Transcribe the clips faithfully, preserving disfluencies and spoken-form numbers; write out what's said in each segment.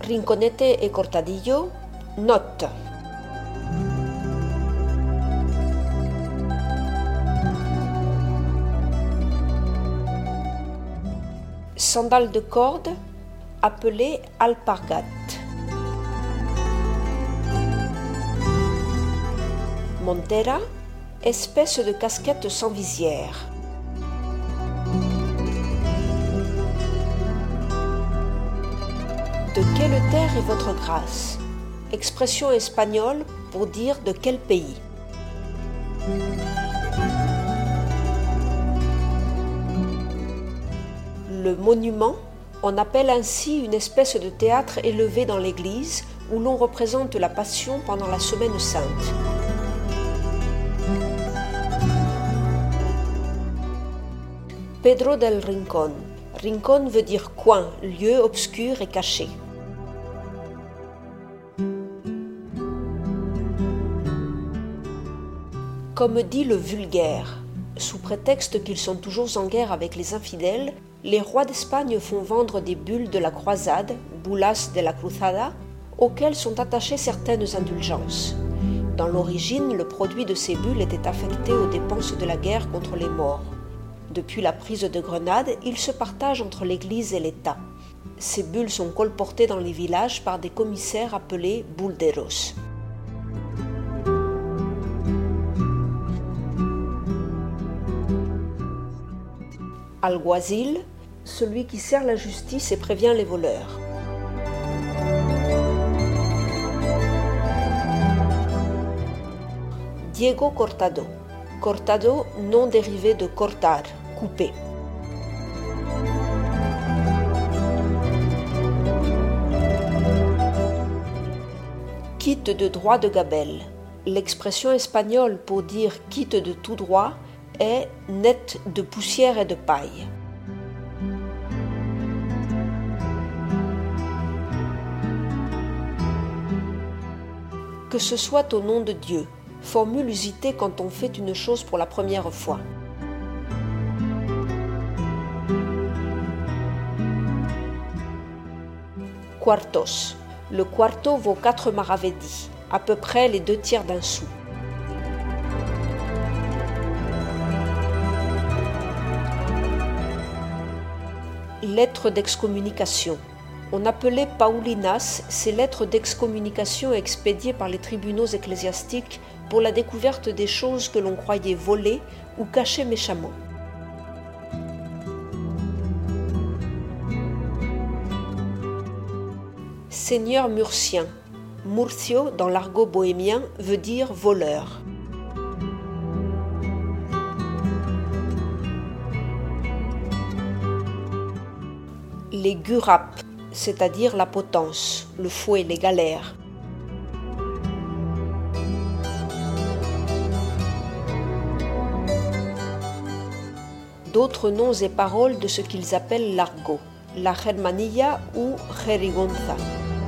Rinconete et Cortadillo, note. Sandales de corde, appelées alpargates. Montera, espèce de casquette sans visière. De quelle terre est votre grâce? Expression espagnole pour dire de quel pays. Le monument, on appelle ainsi une espèce de théâtre élevé dans l'église où l'on représente la Passion pendant la Semaine Sainte. Pedro del Rincón. Rincón veut dire coin, lieu obscur et caché. Comme dit le vulgaire, sous prétexte qu'ils sont toujours en guerre avec les infidèles, les rois d'Espagne font vendre des bulles de la croisade, bullas de la cruzada, auxquelles sont attachées certaines indulgences. Dans l'origine, le produit de ces bulles était affecté aux dépenses de la guerre contre les Maures. Depuis la prise de Grenade, ils se partagent entre l'Église et l'État. Ces bulles sont colportées dans les villages par des commissaires appelés bulderos. Alguazil, celui qui sert la justice et prévient les voleurs. Diego Cortado. Cortado, nom dérivé de cortar, couper. Quitte de droit de gabelle. L'expression espagnole pour dire quitte de tout droit est net de poussière et de paille. Que ce soit au nom de Dieu, formule usitée quand on fait une chose pour la première fois. Quartos. Le quarto vaut quatre maravedis, à peu près les deux tiers d'un sou. Lettres d'excommunication. On appelait paulinas ces lettres d'excommunication expédiées par les tribunaux ecclésiastiques pour la découverte des choses que l'on croyait volées ou cachées méchamment. Seigneur murcien. Murcio, dans l'argot bohémien, veut dire voleur. Les gurapes, c'est-à-dire la potence, le fouet, les galères. D'autres noms et paroles de ce qu'ils appellent l'argot, la germanilla ou jerigonza.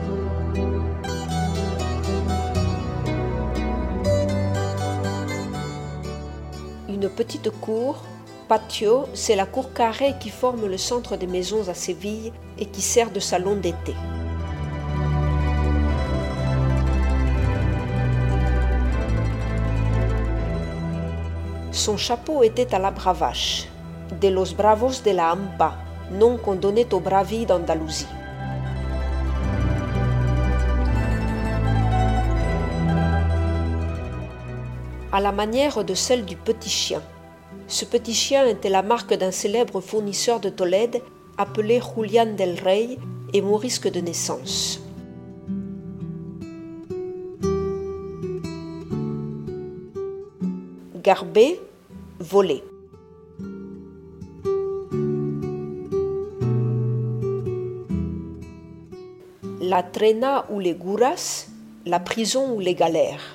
Une petite cour, patio, c'est la cour carrée qui forme le centre des maisons à Séville et qui sert de salon d'été. Son chapeau était à la bravache, de los bravos de la Hampa, nom qu'on donnait aux bravis d'Andalousie. À la manière de celle du petit chien. Ce petit chien était la marque d'un célèbre fournisseur de Tolède appelé Julián del Rey et mourisque de naissance. Garber, voler. La trena ou les guras, la prison ou les galères.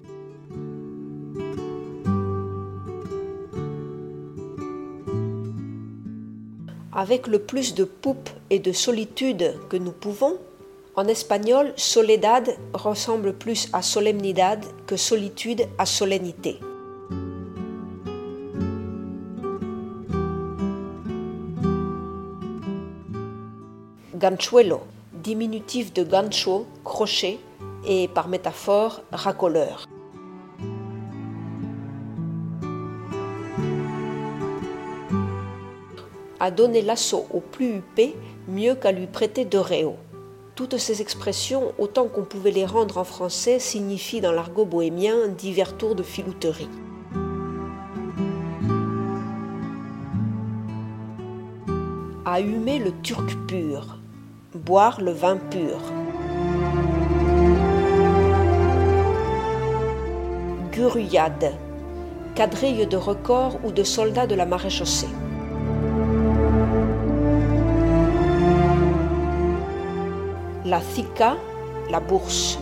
Avec le plus de poupe et de solitude que nous pouvons, en espagnol, soledad ressemble plus à solemnidad que solitude à solennité. Ganchuelo, diminutif de gancho, crochet, et par métaphore, racoleur. À donner l'assaut au plus huppé mieux qu'à lui prêter de réau. Toutes ces expressions, autant qu'on pouvait les rendre en français, signifient dans l'argot bohémien divers tours de filouterie. À humer le turc pur, boire le vin pur. Guruyade, quadrille de records ou de soldats de la maréchaussée. La thica, la bourse.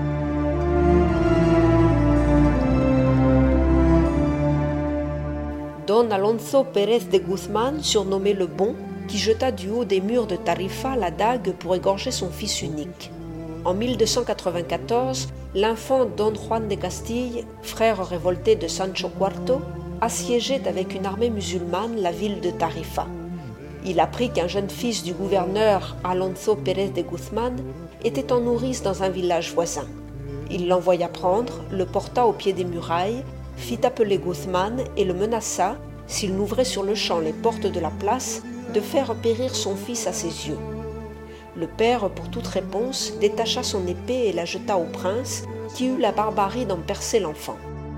Don Alonso Pérez de Guzmán, surnommé le Bon, qui jeta du haut des murs de Tarifa la dague pour égorger son fils unique. En mille deux cent quatre-vingt-quatorze, l'infant Don Juan de Castille, frère révolté de Sancho quarto, assiégeait avec une armée musulmane la ville de Tarifa. Il apprit qu'un jeune fils du gouverneur Alonso Pérez de Guzmán était en nourrice dans un village voisin. Il l'envoya prendre, le porta au pied des murailles, fit appeler Guzmán et le menaça, s'il n'ouvrait sur le champ les portes de la place, de faire périr son fils à ses yeux. Le père, pour toute réponse, détacha son épée et la jeta au prince, qui eut la barbarie d'en percer l'enfant.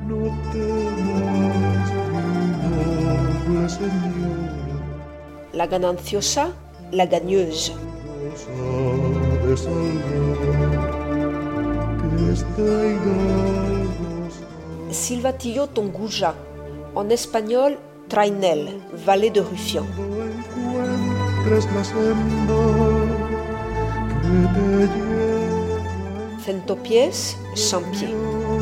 La gananciosa, la gagneuse. Silvatillo Tonguja, en espagnol, trainel, valet de ruffian. Centopiés, cent pieds.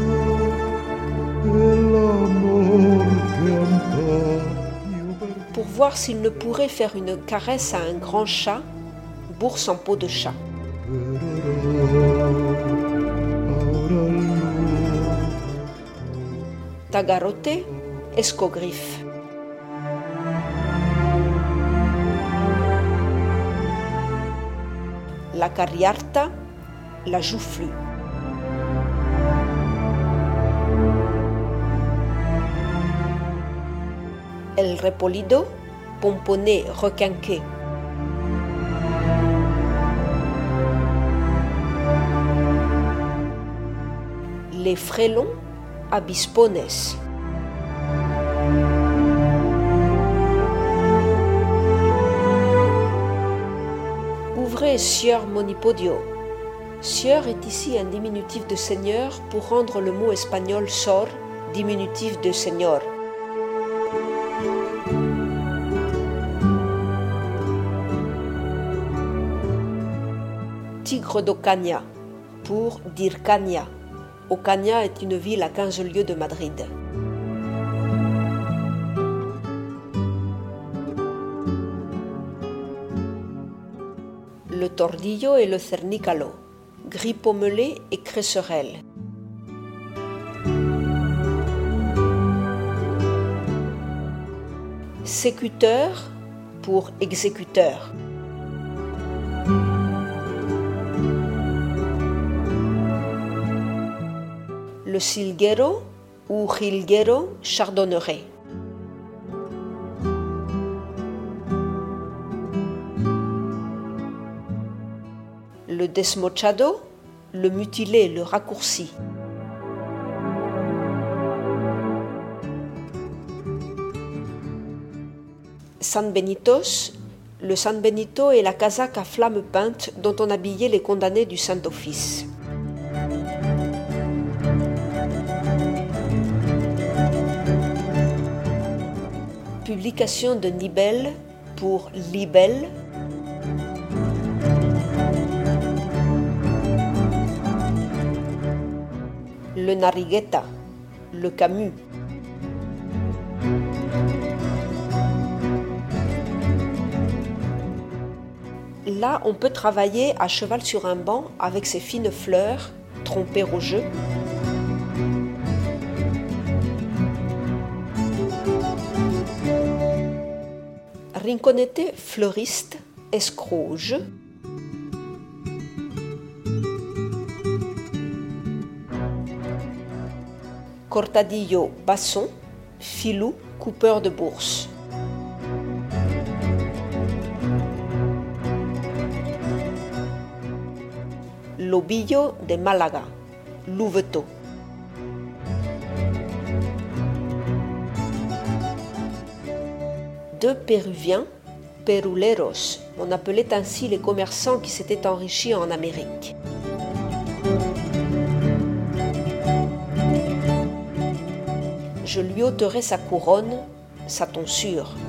Pour voir s'il ne pourrait faire une caresse à un grand chat, bourse en peau de chat. Tagarote, escogriffe. La carriarta, la joufflue. El repolido, pomponné, requinqué. Les frélons, abispones. Ouvrez, sieur monipodio. Sieur est ici un diminutif de seigneur pour rendre le mot espagnol sor, diminutif de señor. Tigre d'Ocaña, pour dire Caña. Ocaña est une ville à quinze lieues de Madrid. Le tordillo et le cernícalo, gris pommelé et cresserelle. Sécuteur pour exécuteur. Le silguero ou jilguero chardonneret. Le desmochado, le mutilé, le raccourci. San Benitos, le San Benito est la casaque à flamme peinte dont on habillait les condamnés du Saint-Office. Publication de Nibel pour Libelle. Le Narigueta, le Camus. Là, on peut travailler à cheval sur un banc avec ses fines fleurs, tromper au jeu. Rinconete, fleuriste, escroc au jeu. Cortadillo Basson, Filou, coupeur de bourse. Lobillo de Malaga, louveteau. Deux Péruviens, peruleros, on appelait ainsi les commerçants qui s'étaient enrichis en Amérique. Je lui ôterai sa couronne, sa tonsure.